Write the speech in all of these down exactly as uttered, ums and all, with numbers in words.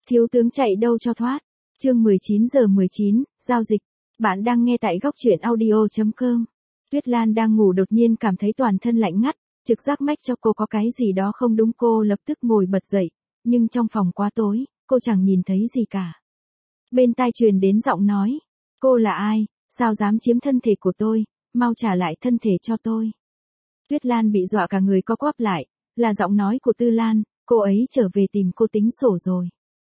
Thiếu tướng chạy đâu cho thoát. Chương mười chín giờ mười chín, giao dịch. Bạn đang nghe tại góc truyện audio chấm com. Tuyết Lan đang ngủ đột nhiên cảm thấy toàn thân lạnh ngắt, trực giác mách cho cô có cái gì đó không đúng, cô lập tức ngồi bật dậy, nhưng trong phòng quá tối, cô chẳng nhìn thấy gì cả. Bên tai truyền đến giọng nói, cô là ai, sao dám chiếm thân thể của tôi, mau trả lại thân thể cho tôi. Tuyết Lan bị dọa cả người co quắp lại, là giọng nói của Tư Lan, cô ấy trở về tìm cô tính sổ rồi.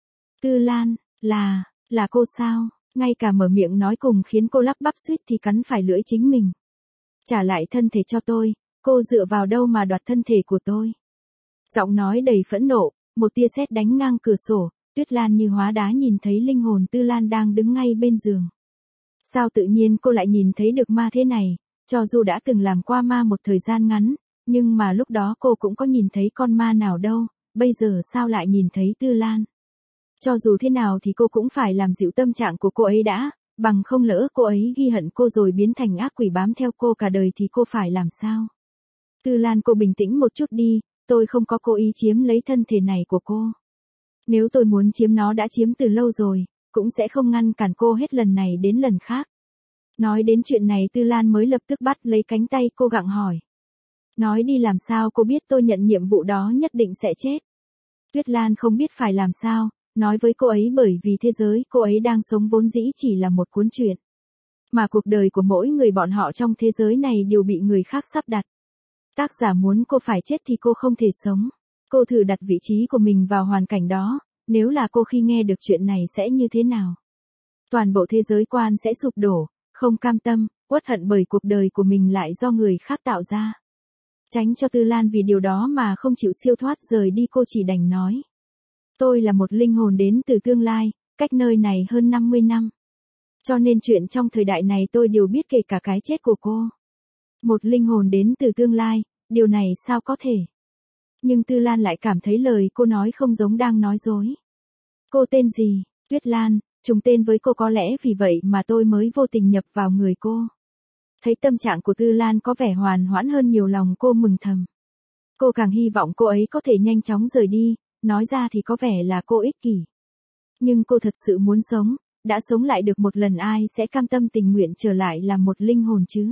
Tư Lan, là, là cô sao, ngay cả mở miệng nói cùng khiến cô lắp bắp suýt thì cắn phải lưỡi chính mình. Trả lại thân thể cho tôi, cô dựa vào đâu mà đoạt thân thể của tôi. Giọng nói đầy phẫn nộ, một tia sét đánh ngang cửa sổ, Tuyết Lan như hóa đá nhìn thấy linh hồn Tư Lan đang đứng ngay bên giường. Sao tự nhiên cô lại nhìn thấy được ma thế này, cho dù đã từng làm qua ma một thời gian ngắn, nhưng mà lúc đó cô cũng có nhìn thấy con ma nào đâu, bây giờ sao lại nhìn thấy Tư Lan. Cho dù thế nào thì cô cũng phải làm dịu tâm trạng của cô ấy đã, bằng không lỡ cô ấy ghi hận cô rồi biến thành ác quỷ bám theo cô cả đời thì cô phải làm sao. Tư Lan, cô bình tĩnh một chút đi, tôi không có cố ý chiếm lấy thân thể này của cô. Nếu tôi muốn chiếm nó đã chiếm từ lâu rồi, cũng sẽ không ngăn cản cô hết lần này đến lần khác. Nói đến chuyện này Tư Lan mới lập tức bắt lấy cánh tay cô gặng hỏi. Nói đi, làm sao cô biết tôi nhận nhiệm vụ đó nhất định sẽ chết. Tuyết Lan không biết phải làm sao, nói với cô ấy bởi vì thế giới cô ấy đang sống vốn dĩ chỉ là một cuốn truyện. Mà cuộc đời của mỗi người bọn họ trong thế giới này đều bị người khác sắp đặt. Tác giả muốn cô phải chết thì cô không thể sống. Cô thử đặt vị trí của mình vào hoàn cảnh đó, nếu là cô khi nghe được chuyện này sẽ như thế nào? Toàn bộ thế giới quan sẽ sụp đổ, không cam tâm, uất hận bởi cuộc đời của mình lại do người khác tạo ra. Tránh cho Tư Lan vì điều đó mà không chịu siêu thoát rời đi, cô chỉ đành nói. Tôi là một linh hồn đến từ tương lai, cách nơi này hơn năm mươi năm. Cho nên chuyện trong thời đại này tôi đều biết, kể cả cái chết của cô. Một linh hồn đến từ tương lai, điều này sao có thể? Nhưng Tư Lan lại cảm thấy lời cô nói không giống đang nói dối. Cô tên gì? Tuyết Lan, trùng tên với cô, có lẽ vì vậy mà tôi mới vô tình nhập vào người cô. Thấy tâm trạng của Tư Lan có vẻ hoàn hoãn hơn nhiều, lòng cô mừng thầm. Cô càng hy vọng cô ấy có thể nhanh chóng rời đi, nói ra thì có vẻ là cô ích kỷ. Nhưng cô thật sự muốn sống, đã sống lại được một lần ai sẽ cam tâm tình nguyện trở lại làm một linh hồn chứ.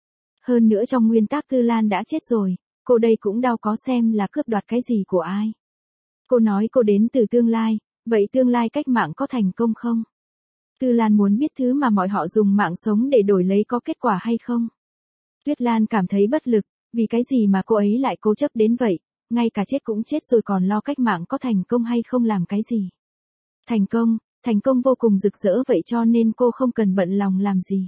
Hơn nữa trong nguyên tắc Tư Lan đã chết rồi, cô đây cũng đâu có xem là cướp đoạt cái gì của ai. Cô nói cô đến từ tương lai, vậy tương lai cách mạng có thành công không? Tư Lan muốn biết thứ mà mọi họ dùng mạng sống để đổi lấy có kết quả hay không. Tuyết Lan cảm thấy bất lực, vì cái gì mà cô ấy lại cố chấp đến vậy, ngay cả chết cũng chết rồi còn lo cách mạng có thành công hay không làm cái gì. Thành công, thành công vô cùng rực rỡ vậy cho nên cô không cần bận lòng làm gì.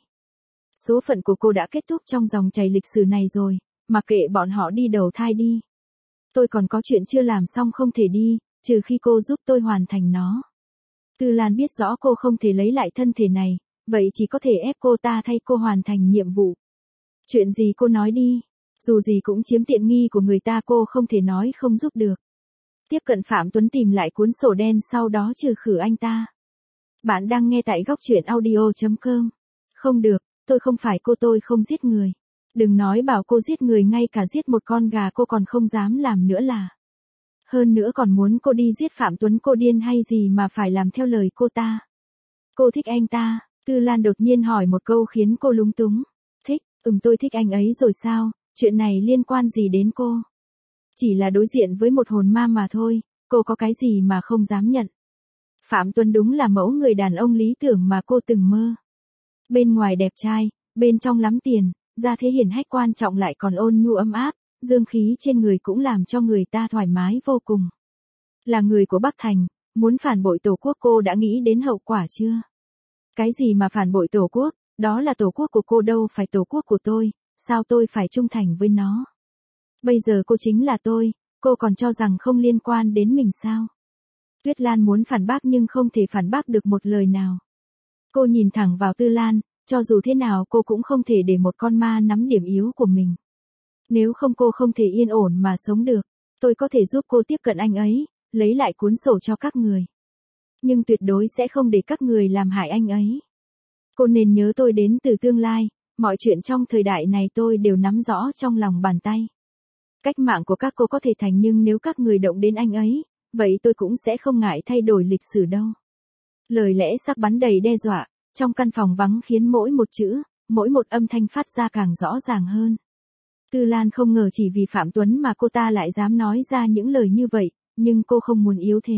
Số phận của cô đã kết thúc trong dòng chảy lịch sử này rồi, mặc kệ bọn họ đi đầu thai đi. Tôi còn có chuyện chưa làm xong không thể đi, trừ khi cô giúp tôi hoàn thành nó. Tư Lan biết rõ cô không thể lấy lại thân thể này, vậy chỉ có thể ép cô ta thay cô hoàn thành nhiệm vụ. Chuyện gì cô nói đi, dù gì cũng chiếm tiện nghi của người ta, cô không thể nói không giúp được. Tiếp cận Phạm Tuấn tìm lại cuốn sổ đen, sau đó trừ khử anh ta. Bạn đang nghe tại góc truyện audio chấm com. Không được, tôi không phải cô, tôi không giết người. Đừng nói bảo cô giết người, ngay cả giết một con gà cô còn không dám làm nữa là. Hơn nữa còn muốn cô đi giết Phạm Tuấn, cô điên hay gì mà phải làm theo lời cô ta. Cô thích anh ta, Tư Lan đột nhiên hỏi một câu khiến cô lúng túng. Thích, ừm tôi thích anh ấy rồi sao, chuyện này liên quan gì đến cô? Chỉ là đối diện với một hồn ma mà thôi, cô có cái gì mà không dám nhận. Phạm Tuấn đúng là mẫu người đàn ông lý tưởng mà cô từng mơ. Bên ngoài đẹp trai, bên trong lắm tiền, ra thế hiển hách, quan trọng lại còn ôn nhu ấm áp, dương khí trên người cũng làm cho người ta thoải mái vô cùng. Là người của Bắc Thành, muốn phản bội tổ quốc, cô đã nghĩ đến hậu quả chưa? Cái gì mà phản bội tổ quốc, đó là tổ quốc của cô đâu phải tổ quốc của tôi, sao tôi phải trung thành với nó? Bây giờ cô chính là tôi, cô còn cho rằng không liên quan đến mình sao? Tuyết Lan muốn phản bác nhưng không thể phản bác được một lời nào. Cô nhìn thẳng vào Tư Lan, cho dù thế nào cô cũng không thể để một con ma nắm điểm yếu của mình. Nếu không cô không thể yên ổn mà sống được. Tôi có thể giúp cô tiếp cận anh ấy, lấy lại cuốn sổ cho các người. Nhưng tuyệt đối sẽ không để các người làm hại anh ấy. Cô nên nhớ tôi đến từ tương lai, mọi chuyện trong thời đại này tôi đều nắm rõ trong lòng bàn tay. Cách mạng của các cô có thể thành, nhưng nếu các người động đến anh ấy, vậy tôi cũng sẽ không ngại thay đổi lịch sử đâu. Lời lẽ sắc bắn đầy đe dọa, trong căn phòng vắng khiến mỗi một chữ, mỗi một âm thanh phát ra càng rõ ràng hơn. Tư Lan không ngờ chỉ vì Phạm Tuấn mà cô ta lại dám nói ra những lời như vậy, nhưng cô không muốn yếu thế.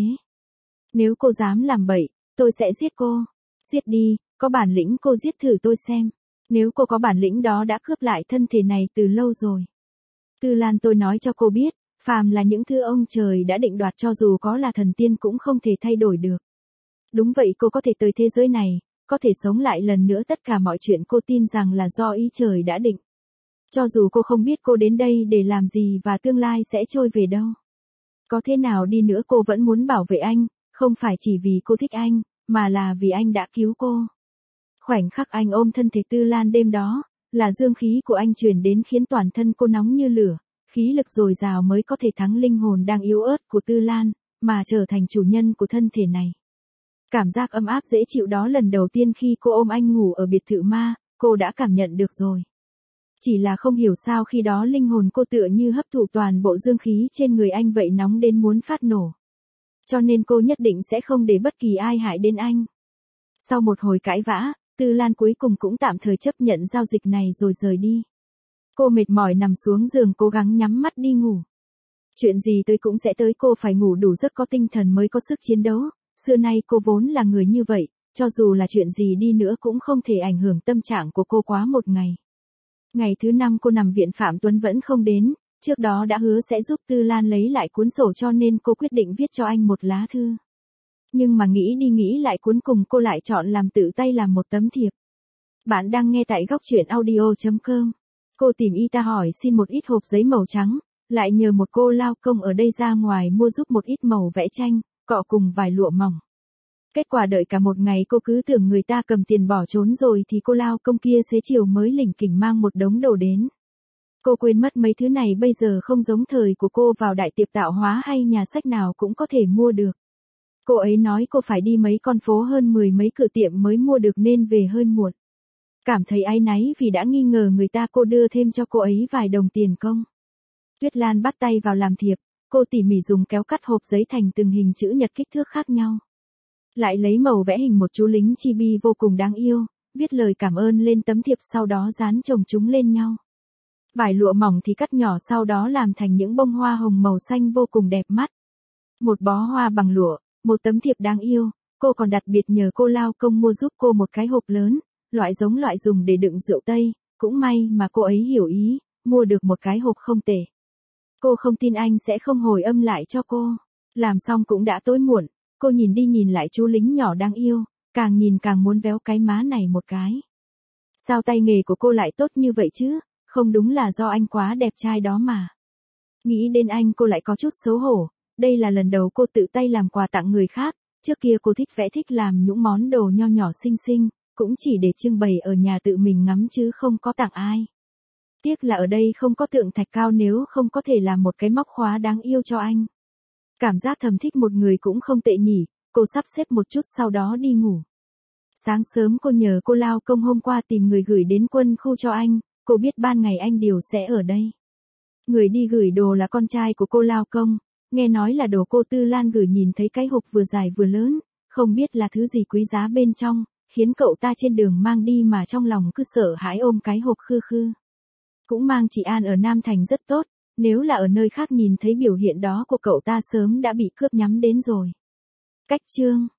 Nếu cô dám làm bậy, tôi sẽ giết cô. Giết đi, có bản lĩnh cô giết thử tôi xem. Nếu cô có bản lĩnh đó đã cướp lại thân thể này từ lâu rồi. Tư Lan, tôi nói cho cô biết, phàm là những thứ ông trời đã định đoạt, cho dù có là thần tiên cũng không thể thay đổi được. Đúng vậy, cô có thể tới thế giới này, có thể sống lại lần nữa, tất cả mọi chuyện cô tin rằng là do ý trời đã định. Cho dù cô không biết cô đến đây để làm gì và tương lai sẽ trôi về đâu. Có thế nào đi nữa cô vẫn muốn bảo vệ anh, không phải chỉ vì cô thích anh, mà là vì anh đã cứu cô. Khoảnh khắc anh ôm thân thể Tư Lan đêm đó, là dương khí của anh truyền đến khiến toàn thân cô nóng như lửa, khí lực dồi dào mới có thể thắng linh hồn đang yếu ớt của Tư Lan, mà trở thành chủ nhân của thân thể này. Cảm giác ấm áp dễ chịu đó lần đầu tiên khi cô ôm anh ngủ ở biệt thự ma, cô đã cảm nhận được rồi. Chỉ là không hiểu sao khi đó linh hồn cô tựa như hấp thụ toàn bộ dương khí trên người anh vậy, nóng đến muốn phát nổ. Cho nên cô nhất định sẽ không để bất kỳ ai hại đến anh. Sau một hồi cãi vã, Tư Lan cuối cùng cũng tạm thời chấp nhận giao dịch này rồi rời đi. Cô mệt mỏi nằm xuống giường cố gắng nhắm mắt đi ngủ. Chuyện gì tới cũng sẽ tới, cô phải ngủ đủ giấc có tinh thần mới có sức chiến đấu. Xưa nay cô vốn là người như vậy, cho dù là chuyện gì đi nữa cũng không thể ảnh hưởng tâm trạng của cô quá một ngày. Ngày thứ năm cô nằm viện, Phạm Tuấn vẫn không đến, trước đó đã hứa sẽ giúp Tư Lan lấy lại cuốn sổ, cho nên cô quyết định viết cho anh một lá thư. Nhưng mà nghĩ đi nghĩ lại cuối cùng cô lại chọn làm tự tay làm một tấm thiệp. Bạn đang nghe tại góc truyện audio chấm com. Cô tìm y tá hỏi xin một ít hộp giấy màu trắng, lại nhờ một cô lao công ở đây ra ngoài mua giúp một ít màu vẽ tranh, cọ cùng vài lụa mỏng. Kết quả đợi cả một ngày cô cứ tưởng người ta cầm tiền bỏ trốn rồi thì cô lao công kia xế chiều mới lỉnh kỉnh mang một đống đồ đến. Cô quên mất mấy thứ này bây giờ không giống thời của cô, vào đại tiệm tạo hóa hay nhà sách nào cũng có thể mua được. Cô ấy nói cô phải đi mấy con phố hơn mười mấy cửa tiệm mới mua được nên về hơi muộn. Cảm thấy áy náy vì đã nghi ngờ người ta, cô đưa thêm cho cô ấy vài đồng tiền công. Tuyết Lan bắt tay vào làm thiệp, cô tỉ mỉ dùng kéo cắt hộp giấy thành từng hình chữ nhật kích thước khác nhau. Lại lấy màu vẽ hình một chú lính chibi vô cùng đáng yêu, viết lời cảm ơn lên tấm thiệp, sau đó dán chồng chúng lên nhau. Vải lụa mỏng thì cắt nhỏ, sau đó làm thành những bông hoa hồng màu xanh vô cùng đẹp mắt. Một bó hoa bằng lụa, một tấm thiệp đáng yêu, cô còn đặc biệt nhờ cô lao công mua giúp cô một cái hộp lớn, loại giống loại dùng để đựng rượu Tây, cũng may mà cô ấy hiểu ý, mua được một cái hộp không tệ. Cô không tin anh sẽ không hồi âm lại cho cô. Làm xong cũng đã tối muộn, cô nhìn đi nhìn lại chú lính nhỏ đáng yêu, càng nhìn càng muốn véo cái má này một cái. Sao tay nghề của cô lại tốt như vậy chứ, không đúng là do anh quá đẹp trai đó mà. Nghĩ đến anh cô lại có chút xấu hổ, đây là lần đầu cô tự tay làm quà tặng người khác, trước kia cô thích vẽ, thích làm những món đồ nho nhỏ xinh xinh, cũng chỉ để trưng bày ở nhà tự mình ngắm chứ không có tặng ai. Tiếc là ở đây không có tượng thạch cao, nếu không có thể làm một cái móc khóa đáng yêu cho anh. Cảm giác thầm thích một người cũng không tệ nhỉ, cô sắp xếp một chút sau đó đi ngủ. Sáng sớm cô nhờ cô lao công hôm qua tìm người gửi đến quân khu cho anh, cô biết ban ngày anh Điều sẽ ở đây. Người đi gửi đồ là con trai của cô lao công, nghe nói là đồ cô Tư Lan gửi, nhìn thấy cái hộp vừa dài vừa lớn, không biết là thứ gì quý giá bên trong, khiến cậu ta trên đường mang đi mà trong lòng cứ sợ hãi ôm cái hộp khư khư. Cũng mang chị An ở Nam Thành rất tốt, nếu là ở nơi khác nhìn thấy biểu hiện đó của cậu ta sớm đã bị cướp nhắm đến rồi. Cách chương